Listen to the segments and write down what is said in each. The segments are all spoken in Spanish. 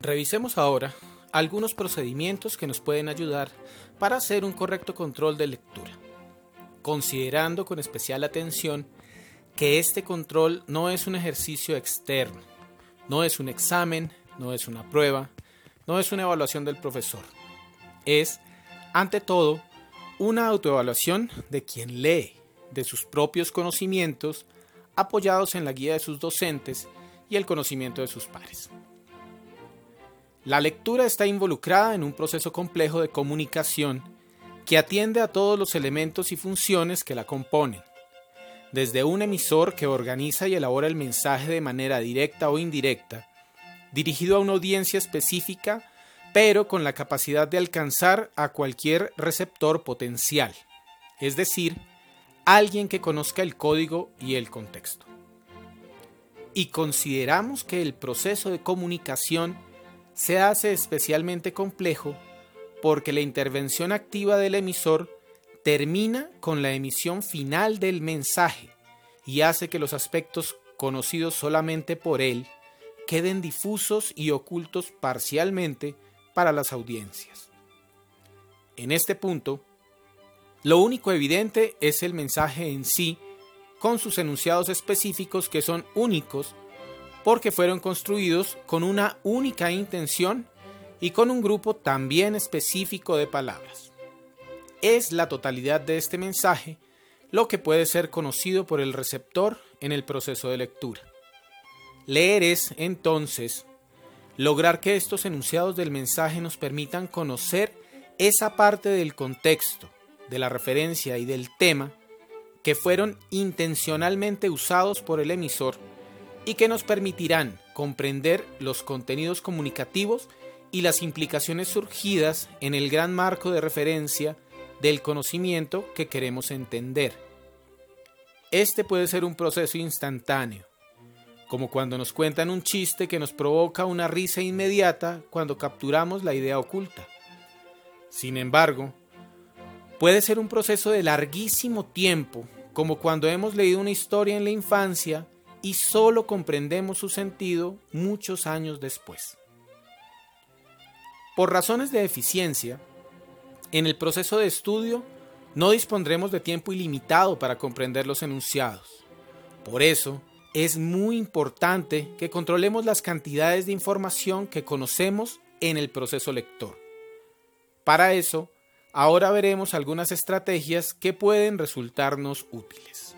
Revisemos ahora algunos procedimientos que nos pueden ayudar para hacer un correcto control de lectura, considerando con especial atención que este control no es un ejercicio externo, no es un examen, no es una prueba, no es una evaluación del profesor. Es, ante todo, una autoevaluación de quien lee, de sus propios conocimientos, apoyados en la guía de sus docentes y el conocimiento de sus pares. La lectura está involucrada en un proceso complejo de comunicación que atiende a todos los elementos y funciones que la componen, desde un emisor que organiza y elabora el mensaje de manera directa o indirecta, dirigido a una audiencia específica, pero con la capacidad de alcanzar a cualquier receptor potencial, es decir, alguien que conozca el código y el contexto. Y consideramos que el proceso de comunicación se hace especialmente complejo porque la intervención activa del emisor termina con la emisión final del mensaje y hace que los aspectos conocidos solamente por él queden difusos y ocultos parcialmente para las audiencias. En este punto, lo único evidente es el mensaje en sí, con sus enunciados específicos que son únicos porque fueron construidos con una única intención y con un grupo también específico de palabras. Es la totalidad de este mensaje lo que puede ser conocido por el receptor en el proceso de lectura. Leer es, entonces, lograr que estos enunciados del mensaje nos permitan conocer esa parte del contexto, de la referencia y del tema que fueron intencionalmente usados por el emisor y que nos permitirán comprender los contenidos comunicativos y las implicaciones surgidas en el gran marco de referencia del conocimiento que queremos entender. Este puede ser un proceso instantáneo, como cuando nos cuentan un chiste que nos provoca una risa inmediata cuando capturamos la idea oculta. Sin embargo, puede ser un proceso de larguísimo tiempo, como cuando hemos leído una historia en la infancia y solo comprendemos su sentido muchos años después. Por razones de eficiencia, en el proceso de estudio no dispondremos de tiempo ilimitado para comprender los enunciados. Por eso, es muy importante que controlemos las cantidades de información que conocemos en el proceso lector. Para eso, ahora veremos algunas estrategias que pueden resultarnos útiles.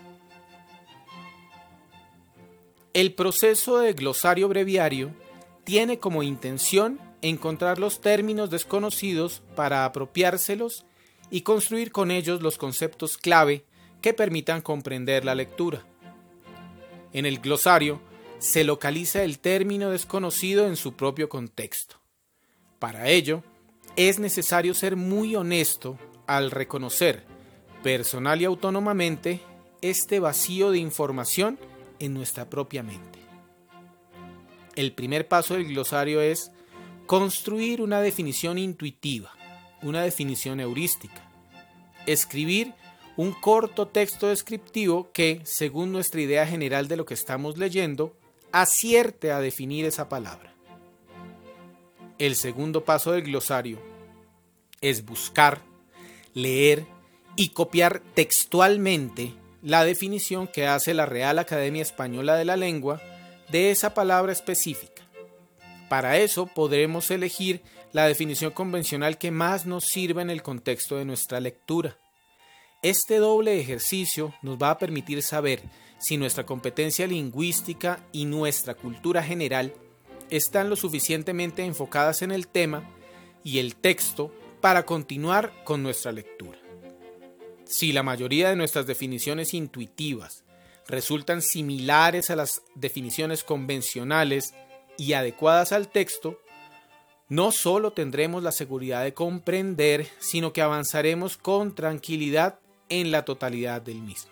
El proceso de glosario breviario tiene como intención encontrar los términos desconocidos para apropiárselos y construir con ellos los conceptos clave que permitan comprender la lectura. En el glosario se localiza el término desconocido en su propio contexto. Para ello, es necesario ser muy honesto al reconocer, personal y autónomamente, este vacío de información en nuestra propia mente. El primer paso del glosario es construir una definición intuitiva, una definición heurística. Escribir un corto texto descriptivo que, según nuestra idea general de lo que estamos leyendo, acierte a definir esa palabra. El segundo paso del glosario es buscar, leer y copiar textualmente la definición que hace la Real Academia Española de la Lengua de esa palabra específica. Para eso podremos elegir la definición convencional que más nos sirva en el contexto de nuestra lectura. Este doble ejercicio nos va a permitir saber si nuestra competencia lingüística y nuestra cultura general están lo suficientemente enfocadas en el tema y el texto para continuar con nuestra lectura. Si la mayoría de nuestras definiciones intuitivas resultan similares a las definiciones convencionales y adecuadas al texto, no solo tendremos la seguridad de comprender, sino que avanzaremos con tranquilidad en la totalidad del mismo.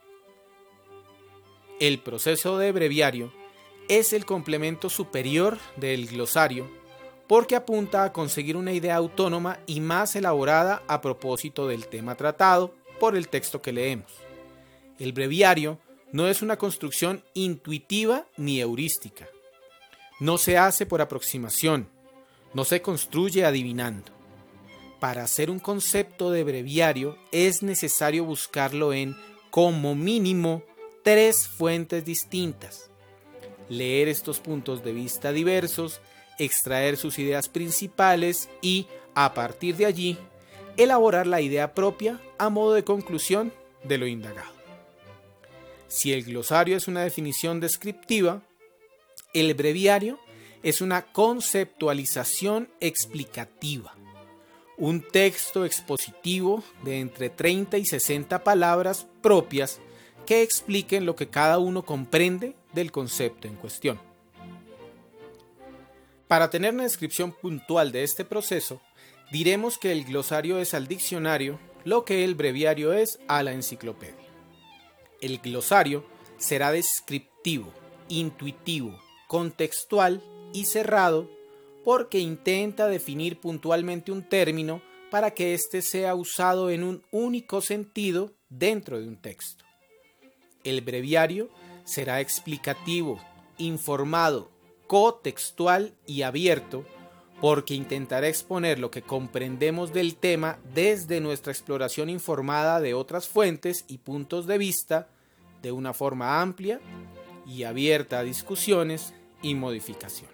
El proceso de breviario es el complemento superior del glosario porque apunta a conseguir una idea autónoma y más elaborada a propósito del tema tratado por el texto que leemos. El breviario no es una construcción intuitiva ni heurística. No se hace por aproximación, no se construye adivinando. Para hacer un concepto de breviario es necesario buscarlo en, como mínimo, 3 fuentes distintas. Leer estos puntos de vista diversos, extraer sus ideas principales y, a partir de allí, elaborar la idea propia a modo de conclusión de lo indagado. Si el glosario es una definición descriptiva, el breviario es una conceptualización explicativa, un texto expositivo de entre 30 y 60 palabras propias que expliquen lo que cada uno comprende del concepto en cuestión. Para tener una descripción puntual de este proceso, diremos que el glosario es al diccionario lo que el breviario es a la enciclopedia. El glosario será descriptivo, intuitivo, contextual y cerrado porque intenta definir puntualmente un término para que éste sea usado en un único sentido dentro de un texto. El breviario será explicativo, informado, cotextual y abierto porque intentará exponer lo que comprendemos del tema desde nuestra exploración informada de otras fuentes y puntos de vista de una forma amplia y abierta a discusiones y modificaciones.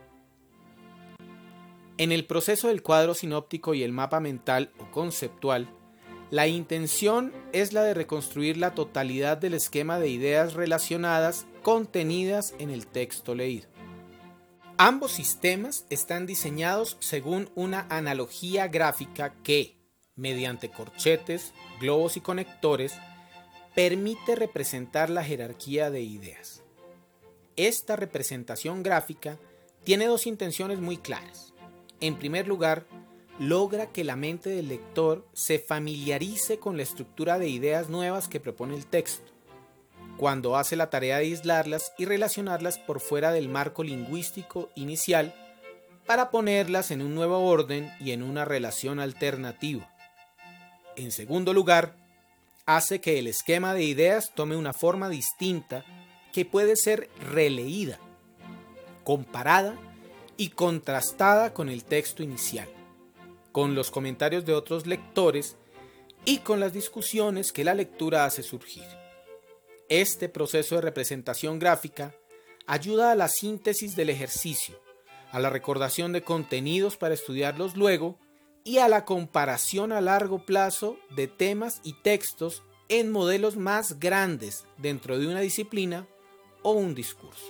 En el proceso del cuadro sinóptico y el mapa mental o conceptual, la intención es la de reconstruir la totalidad del esquema de ideas relacionadas contenidas en el texto leído. Ambos sistemas están diseñados según una analogía gráfica que, mediante corchetes, globos y conectores, permite representar la jerarquía de ideas. Esta representación gráfica tiene 2 intenciones muy claras. En primer lugar, logra que la mente del lector se familiarice con la estructura de ideas nuevas que propone el texto, cuando hace la tarea de aislarlas y relacionarlas por fuera del marco lingüístico inicial para ponerlas en un nuevo orden y en una relación alternativa. En segundo lugar, hace que el esquema de ideas tome una forma distinta que puede ser releída, comparada y contrastada con el texto inicial, con los comentarios de otros lectores y con las discusiones que la lectura hace surgir. Este proceso de representación gráfica ayuda a la síntesis del ejercicio, a la recordación de contenidos para estudiarlos luego y a la comparación a largo plazo de temas y textos en modelos más grandes dentro de una disciplina o un discurso.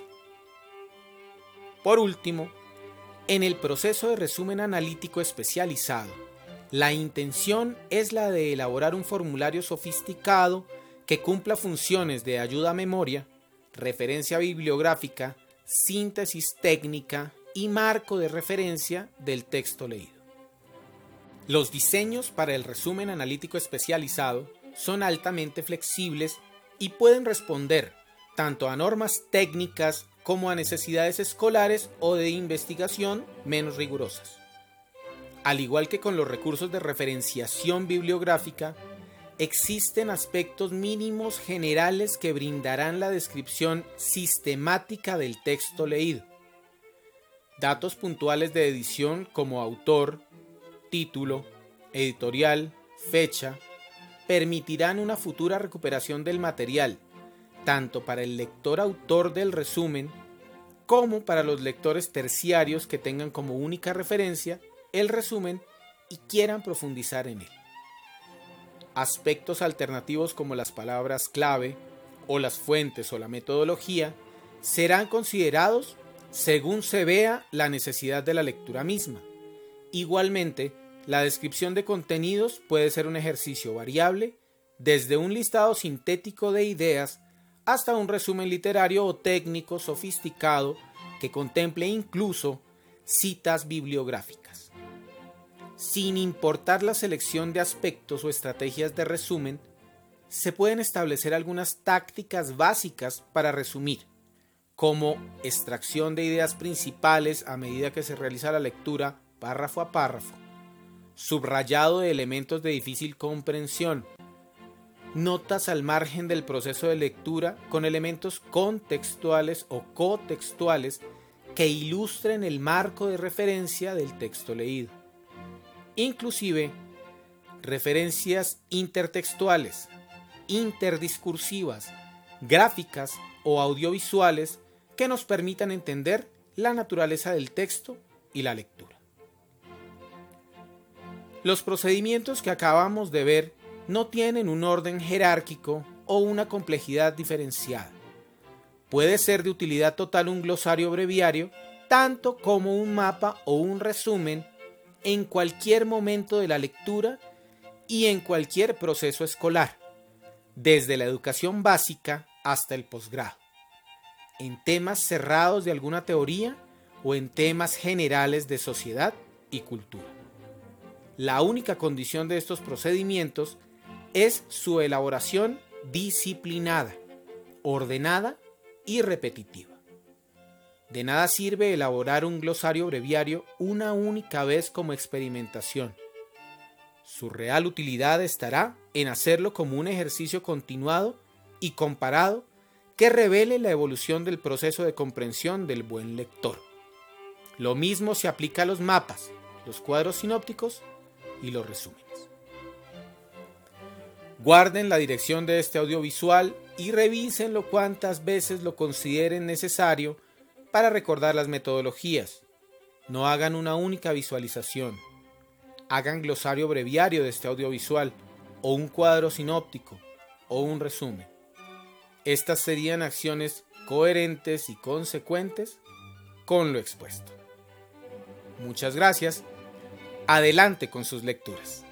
Por último, en el proceso de resumen analítico especializado, la intención es la de elaborar un formulario sofisticado que cumpla funciones de ayuda a memoria, referencia bibliográfica, síntesis técnica y marco de referencia del texto leído. Los diseños para el resumen analítico especializado son altamente flexibles y pueden responder tanto a normas técnicas como a necesidades escolares o de investigación menos rigurosas. Al igual que con los recursos de referenciación bibliográfica, existen aspectos mínimos generales que brindarán la descripción sistemática del texto leído. Datos puntuales de edición como autor, título, editorial, fecha, permitirán una futura recuperación del material, tanto para el lector autor del resumen como para los lectores terciarios que tengan como única referencia el resumen y quieran profundizar en él. Aspectos alternativos como las palabras clave o las fuentes o la metodología serán considerados según se vea la necesidad de la lectura misma. Igualmente, la descripción de contenidos puede ser un ejercicio variable desde un listado sintético de ideas hasta un resumen literario o técnico sofisticado que contemple incluso citas bibliográficas. Sin importar la selección de aspectos o estrategias de resumen, se pueden establecer algunas tácticas básicas para resumir, como extracción de ideas principales a medida que se realiza la lectura párrafo a párrafo, subrayado de elementos de difícil comprensión, notas al margen del proceso de lectura con elementos contextuales o cotextuales que ilustren el marco de referencia del texto leído. Inclusive, referencias intertextuales, interdiscursivas, gráficas o audiovisuales que nos permitan entender la naturaleza del texto y la lectura. Los procedimientos que acabamos de ver no tienen un orden jerárquico o una complejidad diferenciada. Puede ser de utilidad total un glosario breviario, tanto como un mapa o un resumen en cualquier momento de la lectura y en cualquier proceso escolar, desde la educación básica hasta el posgrado, en temas cerrados de alguna teoría o en temas generales de sociedad y cultura. La única condición de estos procedimientos es su elaboración disciplinada, ordenada y repetitiva. De nada sirve elaborar un glosario breviario una única vez como experimentación. Su real utilidad estará en hacerlo como un ejercicio continuado y comparado que revele la evolución del proceso de comprensión del buen lector. Lo mismo se aplica a los mapas, los cuadros sinópticos y los resúmenes. Guarden la dirección de este audiovisual y revísenlo cuantas veces lo consideren necesario para recordar las metodologías. No hagan una única visualización. Hagan glosario breviario de este audiovisual, o un cuadro sinóptico, o un resumen. Estas serían acciones coherentes y consecuentes con lo expuesto. Muchas gracias. Adelante con sus lecturas.